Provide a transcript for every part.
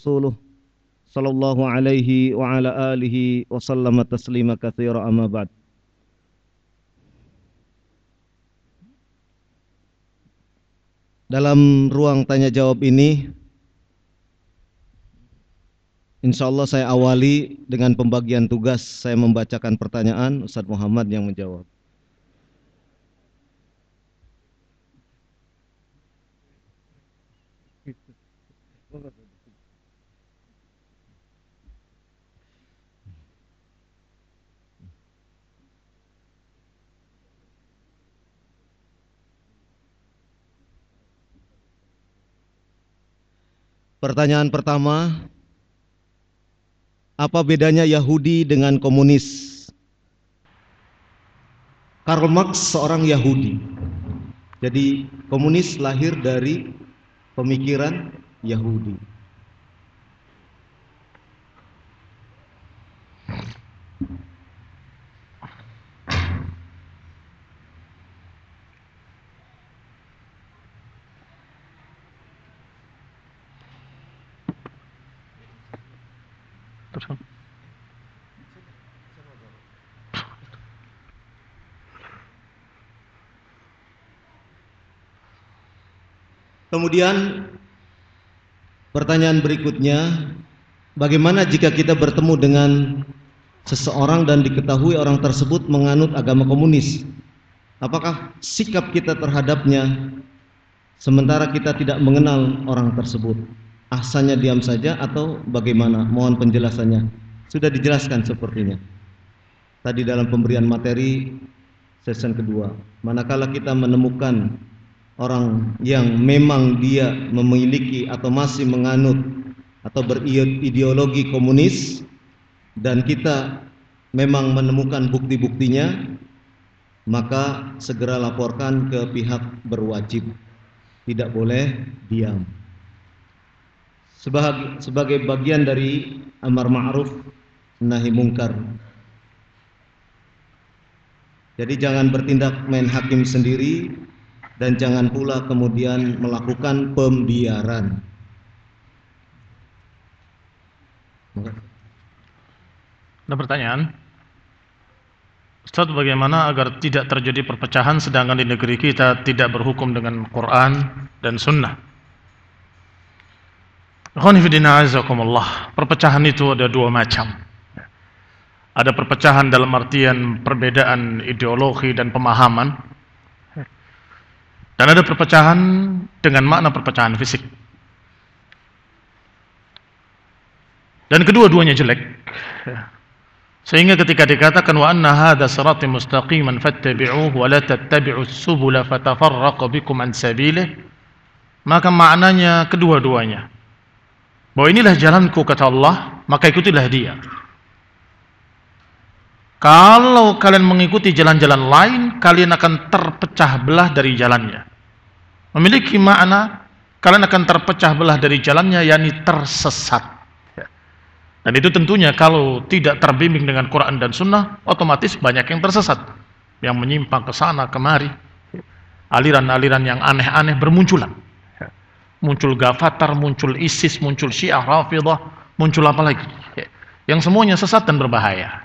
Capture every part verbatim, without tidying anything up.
rasuluh sallallahu alaihi wa ala alihi wa sallama taslima katsira amma ba'd. Dalam ruang tanya jawab ini, insyaallah saya awali dengan pembagian tugas. Saya membacakan pertanyaan, Ustaz Muhammad yang menjawab. Pertanyaan pertama, apa bedanya Yahudi dengan komunis? Karl Marx seorang Yahudi. Jadi komunis lahir dari pemikiran Yahudi. Kemudian pertanyaan berikutnya, bagaimana jika kita bertemu dengan seseorang dan diketahui orang tersebut menganut agama komunis? Apakah sikap kita terhadapnya sementara kita tidak mengenal orang tersebut? Ahsannya diam saja atau bagaimana? Mohon penjelasannya. Sudah dijelaskan sepertinya tadi dalam pemberian materi sesi kedua. Manakala kita menemukan orang yang memang dia memiliki atau masih menganut atau berideologi komunis dan kita memang menemukan bukti-buktinya, maka segera laporkan ke pihak berwajib. Tidak boleh diam. Sebagai, sebagai bagian dari amar ma'ruf nahi mungkar. Jadi jangan bertindak main hakim sendiri dan jangan pula kemudian melakukan pembiaran. Ada pertanyaan? Ustaz, bagaimana agar tidak terjadi perpecahan sedangkan di negeri kita tidak berhukum dengan Quran dan Sunnah? Perpecahan itu ada dua macam. Ada perpecahan dalam artian perbedaan ideologi dan pemahaman, dan ada perpecahan dengan makna perpecahan fisik. Dan kedua-duanya jelek. Sehingga ketika dikatakan wa anna hadza sirati mustaqiman fattabi'uhu wa la tattabi'us subula fatafarraqu bikum an sabilih, maka maknanya kedua-duanya. Bahwa inilah jalanku kata Allah, maka ikutilah dia. Kalau kalian mengikuti jalan-jalan lain, kalian akan terpecah belah dari jalannya. Memiliki makna kalian akan terpecah belah dari jalannya, yakni tersesat. Dan itu tentunya kalau tidak terbimbing dengan Quran dan Sunnah, otomatis banyak yang tersesat, yang menyimpang ke sana kemari. Aliran-aliran yang aneh-aneh bermunculan. Muncul Ghafatar, muncul ISIS, muncul Syiah Rafidah, muncul apa lagi? Yang semuanya sesat dan berbahaya.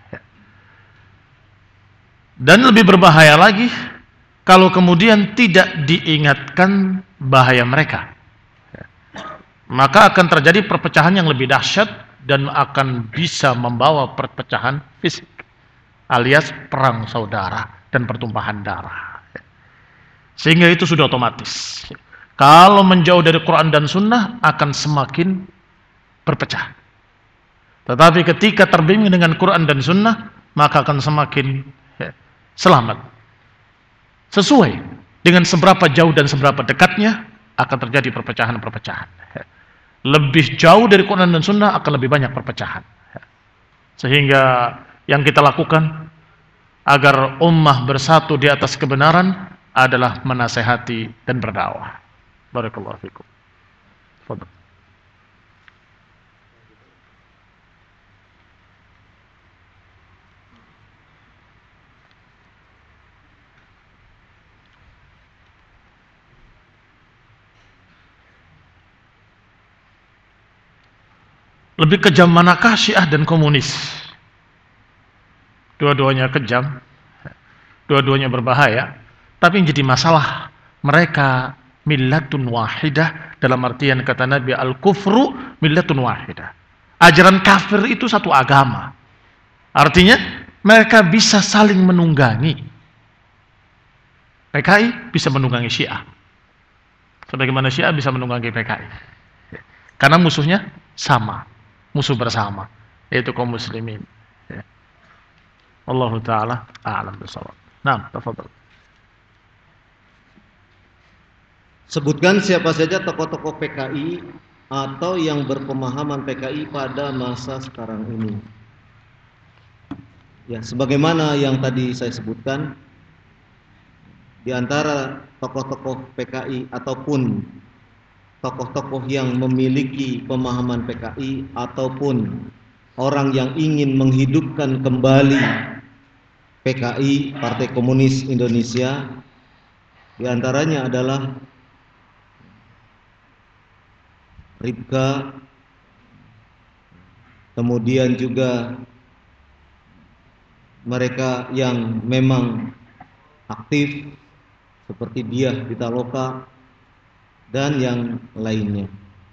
Dan lebih berbahaya lagi kalau kemudian tidak diingatkan bahaya mereka. Maka akan terjadi perpecahan yang lebih dahsyat dan akan bisa membawa perpecahan fisik, alias perang saudara dan pertumpahan darah. Sehingga itu sudah otomatis. Kalau menjauh dari Quran dan Sunnah akan semakin berpecah. Tetapi ketika terbimbing dengan Quran dan Sunnah, maka akan semakin ya, selamat. Sesuai dengan seberapa jauh dan seberapa dekatnya akan terjadi perpecahan-perpecahan. Lebih jauh dari Quran dan Sunnah akan lebih banyak perpecahan. Sehingga yang kita lakukan agar ummah bersatu di atas kebenaran adalah menasehati dan berdakwah. Barakallahu fikum. Fadhal. Lebih kejam manakah Syiah dan komunis? Dua-duanya kejam, dua-duanya berbahaya, tapi yang jadi masalah mereka millatun wahidah, dalam artian kata Nabi, al-kufru millatun wahidah. Ajaran kafir itu satu agama. Artinya mereka bisa saling menunggangi. P K I bisa menunggangi Syiah, sebagaimana Syiah bisa menunggangi P K I, karena musuhnya sama, musuh bersama, yaitu kaum muslimin. Wallahu ta'ala a'lam bishawab. Nah, tafadhal. Sebutkan siapa saja tokoh-tokoh P K I atau yang berpemahaman P K I pada masa sekarang ini. Ya, sebagaimana yang tadi saya sebutkan, di antara tokoh-tokoh P K I ataupun tokoh-tokoh yang memiliki pemahaman P K I ataupun orang yang ingin menghidupkan kembali P K I, Partai Komunis Indonesia, di antaranya adalah Ribka, kemudian juga mereka yang memang aktif seperti Diah Pitaloka dan yang lainnya.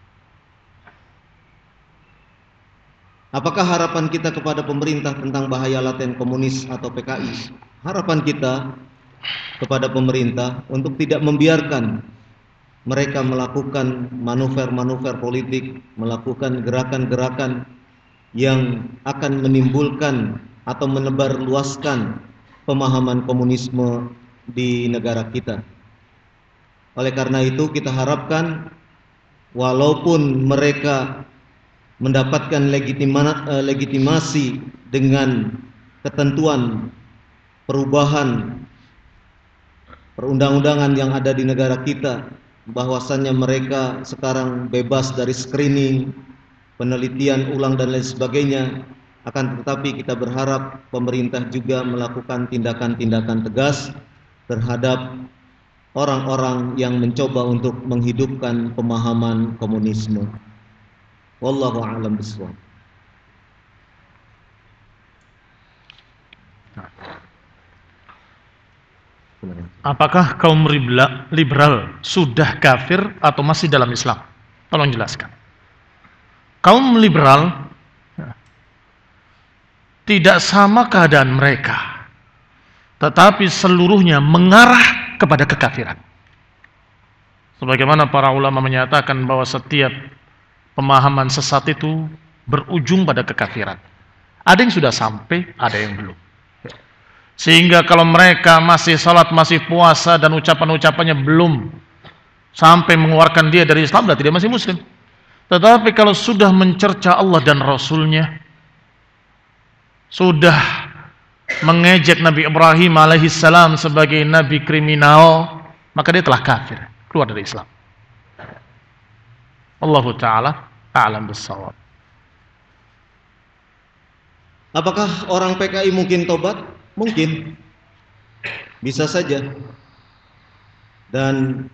Apakah harapan kita kepada pemerintah tentang bahaya laten komunis atau P K I? Harapan kita kepada pemerintah untuk tidak membiarkan mereka melakukan manuver-manuver politik, melakukan gerakan-gerakan yang akan menimbulkan atau menebarluaskan pemahaman komunisme di negara kita. Oleh karena itu kita harapkan walaupun mereka mendapatkan legitima, legitimasi dengan ketentuan perubahan perundang-undangan yang ada di negara kita, bahwasannya mereka sekarang bebas dari screening, penelitian ulang dan lain sebagainya, akan tetapi kita berharap pemerintah juga melakukan tindakan-tindakan tegas terhadap orang-orang yang mencoba untuk menghidupkan pemahaman komunisme. Wallahu a'lam bishawab. Apakah kaum liberal sudah kafir atau masih dalam Islam? Tolong jelaskan. Kaum liberal tidak sama keadaan mereka, tetapi seluruhnya mengarah kepada kekafiran. Sebagaimana para ulama menyatakan bahwa setiap pemahaman sesat itu berujung pada kekafiran. Ada yang sudah sampai, ada yang belum. Sehingga kalau mereka masih salat, masih puasa, dan ucapan-ucapannya belum sampai mengeluarkan dia dari Islam, berarti dia masih muslim. Tetapi kalau sudah mencerca Allah dan Rasulnya, sudah mengejek Nabi Ibrahim alaihissalam sebagai nabi kriminal, maka dia telah kafir, keluar dari Islam. Allahu ta'ala a'lam bissawab. Apakah orang P K I mungkin tobat? Mungkin, bisa saja. Dan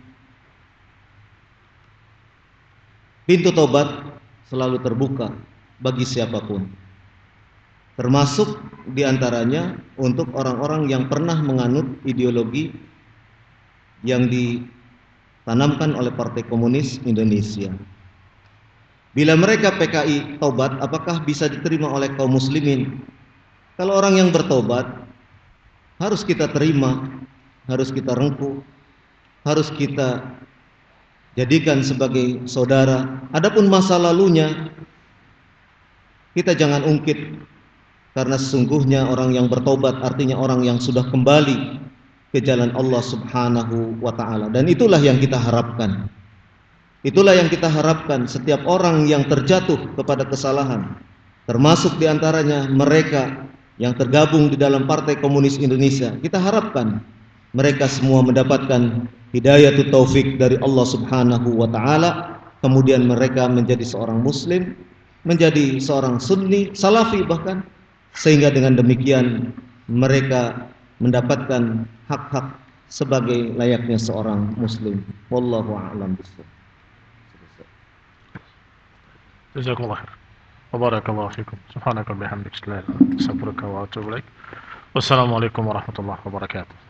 pintu tobat selalu terbuka bagi siapapun, termasuk diantaranya untuk orang-orang yang pernah menganut ideologi yang ditanamkan oleh Partai Komunis Indonesia. Bila mereka P K I tobat, apakah bisa diterima oleh kaum muslimin? Kalau orang yang bertobat, harus kita terima, harus kita rengkuh, harus kita jadikan sebagai saudara. Adapun masa lalunya, kita jangan ungkit, karena sesungguhnya orang yang bertobat artinya orang yang sudah kembali ke jalan Allah Subhanahu wa ta'ala. Dan itulah yang kita harapkan. Itulah yang kita harapkan setiap orang yang terjatuh kepada kesalahan, termasuk diantaranya mereka yang tergabung di dalam Partai Komunis Indonesia. Kita harapkan mereka semua mendapatkan hidayatut taufik dari Allah Subhanahu wa ta'ala, kemudian mereka menjadi seorang muslim, menjadi seorang sunni, salafi bahkan, sehingga dengan demikian mereka mendapatkan hak-hak sebagai layaknya seorang muslim. Wallahu a'lam bishawab. Jazakumullah khair. Wabarakallahu fikum. Subhanaka bihamdika, astaghfiruka wa atubu ilaik. Wassalamualaikum warahmatullahi wabarakatuh.